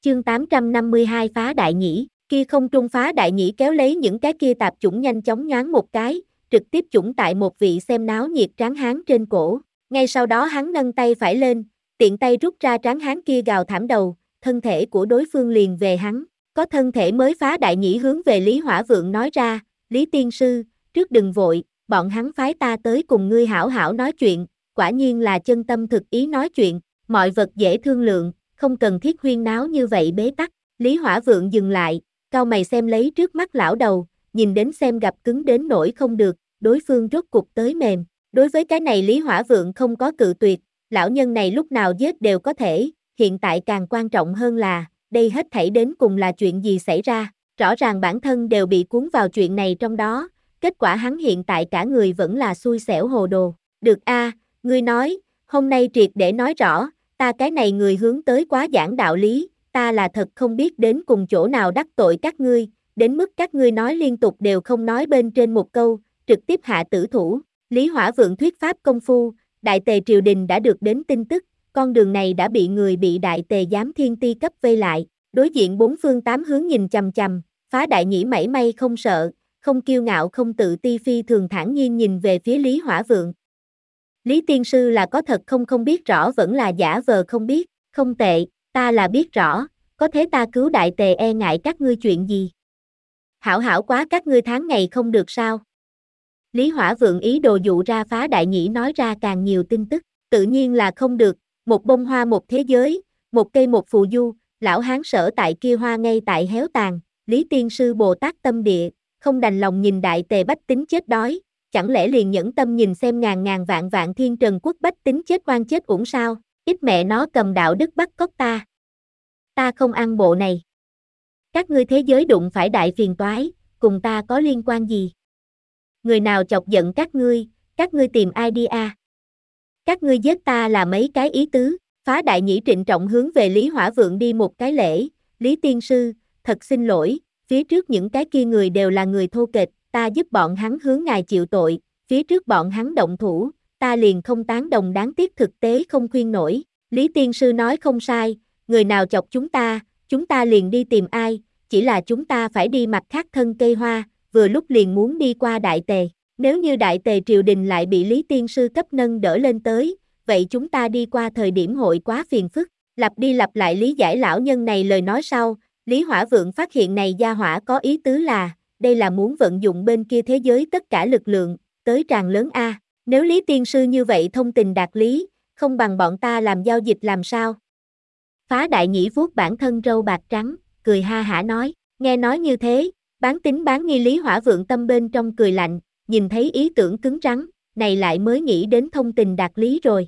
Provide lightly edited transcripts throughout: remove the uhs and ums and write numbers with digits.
Chương 852 phá đại nhĩ, kia không trung phá đại nhĩ kéo lấy những cái kia tạp chủng nhanh chóng nhoáng một cái, trực tiếp chủng tại một vị xem náo nhiệt tráng hán trên cổ. Ngay sau đó hắn nâng tay phải lên, tiện tay rút ra tráng hán kia gào thảm đầu, thân thể của đối phương liền về hắn. Có thân thể mới phá đại nhĩ hướng về Lý Hỏa Vượng nói ra, Lý Tiên Sư, trước đừng vội, bọn hắn phái ta tới cùng ngươi hảo hảo nói chuyện, quả nhiên là chân tâm thực ý nói chuyện, mọi vật dễ thương lượng, không cần thiết huyên náo như vậy bế tắc. Lý Hỏa Vượng dừng lại, cau mày xem lấy trước mắt lão đầu, nhìn đến xem gặp cứng đến nỗi không được, đối phương rốt cục tới mềm. Đối với cái này Lý Hỏa Vượng không có cự tuyệt, lão nhân này lúc nào giết đều có thể, hiện tại càng quan trọng hơn là, đây hết thảy đến cùng là chuyện gì xảy ra, rõ ràng bản thân đều bị cuốn vào chuyện này trong đó, kết quả hắn hiện tại cả người vẫn là xui xẻo hồ đồ. Được a, ngươi nói, hôm nay triệt để nói rõ, ta cái này người hướng tới quá giảng đạo lý, ta là thật không biết đến cùng chỗ nào đắc tội các ngươi, đến mức các ngươi nói liên tục đều không nói bên trên một câu, trực tiếp hạ tử thủ. Lý Hỏa Vượng thuyết pháp công phu, Đại Tề triều đình đã được đến tin tức, con đường này đã bị người bị Đại Tề giám thiên ti cấp vây lại, đối diện bốn phương tám hướng nhìn chằm chằm, phá đại nhĩ mảy may không sợ, không kiêu ngạo không tự ti, phi thường thản nhiên nhìn về phía Lý Hỏa Vượng. Lý Tiên Sư là có thật không biết rõ vẫn là giả vờ không biết, không tệ, ta là biết rõ, có thế ta cứu Đại Tề e ngại các ngươi chuyện gì? Hảo hảo quá các ngươi tháng ngày không được sao? Lý Hỏa Vượng ý đồ dụ ra phá đại nhĩ nói ra càng nhiều tin tức, tự nhiên là không được, một bông hoa một thế giới, một cây một phù du, lão hán sở tại kia hoa ngay tại héo tàn, Lý Tiên Sư Bồ Tát tâm địa, không đành lòng nhìn Đại Tề bách tính chết đói, chẳng lẽ liền nhẫn tâm nhìn xem ngàn ngàn vạn vạn thiên trần quốc bách tính chết oan chết uổng sao, ít mẹ nó cầm đạo đức bắt cóc ta. Ta không ăn bộ này. Các ngươi thế giới đụng phải đại phiền toái, cùng ta có liên quan gì? Người nào chọc giận các ngươi tìm ai đi a? Các ngươi giết ta là mấy cái ý tứ, phá đại nhĩ trịnh trọng hướng về Lý Hỏa Vượng đi một cái lễ, Lý Tiên Sư, thật xin lỗi, phía trước những cái kia người đều là người thô kệch, ta giúp bọn hắn hướng ngài chịu tội, phía trước bọn hắn động thủ, ta liền không tán đồng, đáng tiếc thực tế không khuyên nổi, Lý Tiên Sư nói không sai, người nào chọc chúng ta liền đi tìm ai, chỉ là chúng ta phải đi mặt khác thân cây hoa, vừa lúc liền muốn đi qua Đại Tề, nếu như Đại Tề triều đình lại bị Lý Tiên Sư cấp nâng đỡ lên tới, vậy chúng ta đi qua thời điểm hội quá phiền phức, lặp đi lặp lại lý giải lão nhân này lời nói sau, Lý Hỏa Vượng phát hiện này gia hỏa có ý tứ là, đây là muốn vận dụng bên kia thế giới tất cả lực lượng, tới tràn lớn a. Nếu Lý Tiên Sư như vậy thông tình đạt lý, không bằng bọn ta làm giao dịch làm sao? Phá đại nhĩ vuốt bản thân râu bạc trắng, cười ha hả nói, nghe nói như thế, bán tín bán nghi Lý Hỏa Vượng tâm bên trong cười lạnh, nhìn thấy ý tưởng cứng rắn, này lại mới nghĩ đến thông tình đạt lý rồi.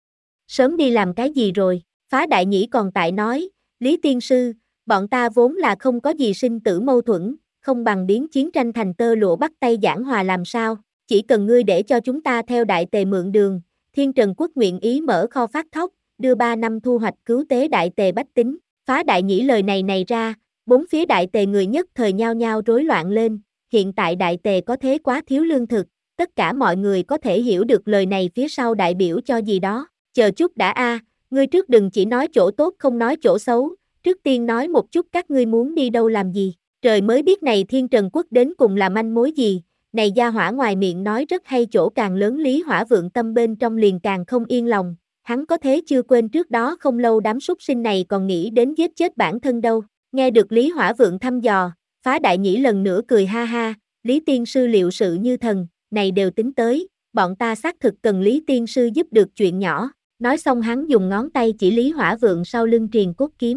Sớm đi làm cái gì rồi, phá đại nhĩ còn tại nói, Lý Tiên Sư, bọn ta vốn là không có gì sinh tử mâu thuẫn, không bằng biến chiến tranh thành tơ lụa bắt tay giảng hòa làm sao, chỉ cần ngươi để cho chúng ta theo Đại Tề mượn đường, Thiên Trần Quốc nguyện ý mở kho phát thóc, đưa 3 năm thu hoạch cứu tế Đại Tề bách tính, phá đại nhĩ lời này ra, bốn phía Đại Tề người nhất thời nhao nhao rối loạn lên, hiện tại Đại Tề có thế quá thiếu lương thực, tất cả mọi người có thể hiểu được lời này phía sau đại biểu cho gì đó, chờ chút đã a, ngươi trước đừng chỉ nói chỗ tốt không nói chỗ xấu, trước tiên nói một chút các ngươi muốn đi đâu làm gì, trời mới biết này Thiên Trần Quốc đến cùng là manh mối gì, này gia hỏa ngoài miệng nói rất hay chỗ càng lớn Lý Hỏa Vượng tâm bên trong liền càng không yên lòng, hắn có thế chưa quên trước đó không lâu đám súc sinh này còn nghĩ đến giết chết bản thân đâu, nghe được Lý Hỏa Vượng thăm dò, phá đại nhĩ lần nữa cười ha ha, Lý Tiên Sư liệu sự như thần, này đều tính tới, bọn ta xác thực cần Lý Tiên Sư giúp được chuyện nhỏ, nói xong hắn dùng ngón tay chỉ Lý Hỏa Vượng sau lưng triền cốt kiếm.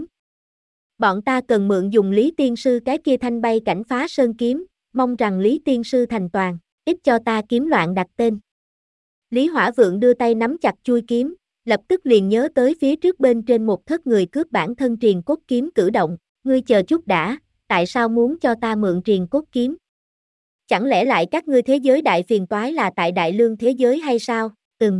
Bọn ta cần mượn dùng Lý Tiên Sư cái kia thanh bay cảnh phá sơn kiếm, mong rằng Lý Tiên Sư thành toàn, ít cho ta kiếm loạn đặt tên. Lý Hỏa Vượng đưa tay nắm chặt chuôi kiếm, lập tức liền nhớ tới phía trước bên trên một thất người cướp bản thân triền cốt kiếm cử động, ngươi chờ chút đã, tại sao muốn cho ta mượn triền cốt kiếm? Chẳng lẽ lại các ngươi thế giới đại phiền toái là tại đại lương thế giới hay sao?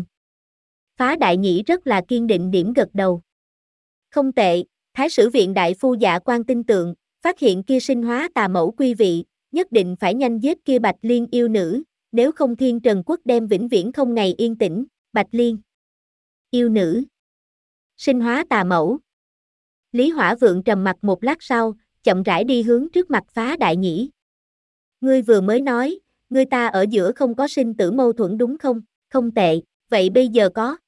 Phá đại nhĩ rất là kiên định điểm gật đầu. Không tệ, Thái sử viện đại phu Dạ Quan tin tượng, phát hiện kia sinh hóa tà mẫu quy vị, nhất định phải nhanh giết kia Bạch Liên yêu nữ, nếu không Thiên Trần Quốc đem vĩnh viễn không ngày yên tĩnh, Bạch Liên yêu nữ, sinh hóa tà mẫu. Lý Hỏa Vượng trầm mặc một lát sau, chậm rãi đi hướng trước mặt Phá Đại Nhĩ. Ngươi vừa mới nói, ngươi ta ở giữa không có sinh tử mâu thuẫn đúng không? Không tệ, vậy bây giờ có.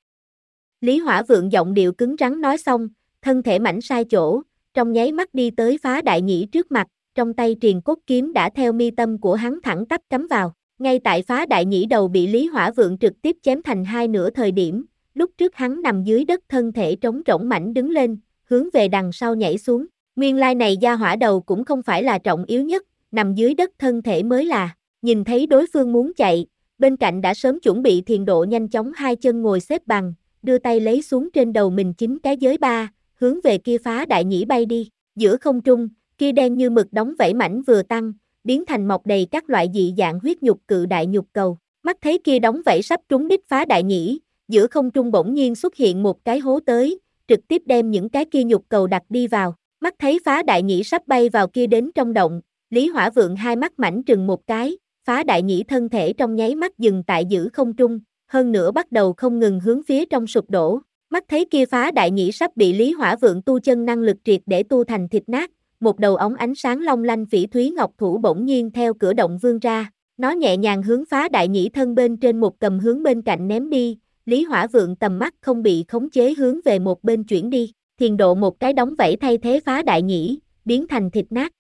Lý Hỏa Vượng giọng điệu cứng rắn nói xong, thân thể mảnh sai chỗ, trong nháy mắt đi tới Phá Đại Nhĩ trước mặt, trong tay Triền Cốt Kiếm đã theo mi tâm của hắn thẳng tắp cắm vào. Ngay tại Phá Đại Nhĩ đầu bị Lý Hỏa Vượng trực tiếp chém thành hai nửa thời điểm, lúc trước hắn nằm dưới đất thân thể trống rỗng mảnh đứng lên, hướng về đằng sau nhảy xuống. Nguyên lai này gia hỏa đầu cũng không phải là trọng yếu nhất, nằm dưới đất thân thể mới là. Nhìn thấy đối phương muốn chạy, bên cạnh đã sớm chuẩn bị thiền độ nhanh chóng hai chân ngồi xếp bằng, đưa tay lấy xuống trên đầu mình 9 cái giới ba, hướng về kia Phá Đại Nhĩ bay đi. Giữa không trung, kia đen như mực đóng vảy mảnh vừa tăng, biến thành mọc đầy các loại dị dạng huyết nhục cự đại nhục cầu. Mắt thấy kia đóng vảy sắp trúng đích Phá Đại Nhĩ, giữa không trung bỗng nhiên xuất hiện một cái hố tới, trực tiếp đem những cái kia nhục cầu đặt đi vào. Mắt thấy Phá Đại Nhĩ sắp bay vào kia đến trong động, Lý Hỏa Vượng hai mắt mảnh trừng một cái, Phá Đại Nhĩ thân thể trong nháy mắt dừng tại giữa không trung, hơn nữa bắt đầu không ngừng hướng phía trong sụp đổ. Mắt thấy kia Phá Đại Nhĩ sắp bị Lý Hỏa Vượng tu chân năng lực triệt để tu thành thịt nát, một đầu óng ánh sáng long lanh phỉ thúy ngọc thủ bỗng nhiên theo cửa động vươn ra, nó nhẹ nhàng hướng Phá Đại Nhĩ thân bên trên một cầm hướng bên cạnh ném đi, Lý Hỏa Vượng tầm mắt không bị khống chế hướng về một bên chuyển đi, thiền độ một cái đóng vảy thay thế Phá Đại Nhĩ, biến thành thịt nát.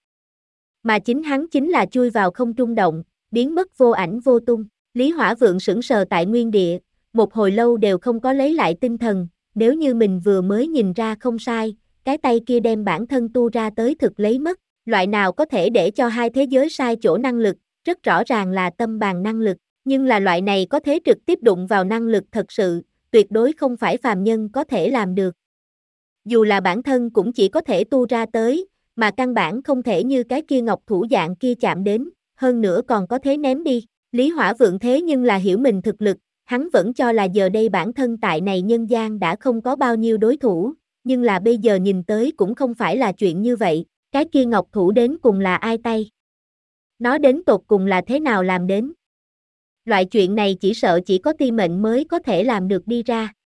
Mà chính hắn chính là chui vào không trung động, biến mất vô ảnh vô tung. Lý Hỏa Vượng sững sờ tại nguyên địa, một hồi lâu đều không có lấy lại tinh thần, nếu như mình vừa mới nhìn ra không sai, cái tay kia đem bản thân tu ra tới thực lấy mất, loại nào có thể để cho hai thế giới sai chỗ năng lực, rất rõ ràng là tâm bàn năng lực, nhưng là loại này có thể trực tiếp đụng vào năng lực thật sự, tuyệt đối không phải phàm nhân có thể làm được. Dù là bản thân cũng chỉ có thể tu ra tới, mà căn bản không thể như cái kia ngọc thủ dạng kia chạm đến, hơn nữa còn có thế ném đi. Lý Hỏa Vượng thế nhưng là hiểu mình thực lực, hắn vẫn cho là giờ đây bản thân tại này nhân gian đã không có bao nhiêu đối thủ, nhưng là bây giờ nhìn tới cũng không phải là chuyện như vậy, cái kia ngọc thủ đến cùng là ai tay? Nó đến tột cùng là thế nào làm đến? Loại chuyện này chỉ sợ chỉ có Ti Mệnh mới có thể làm được đi ra.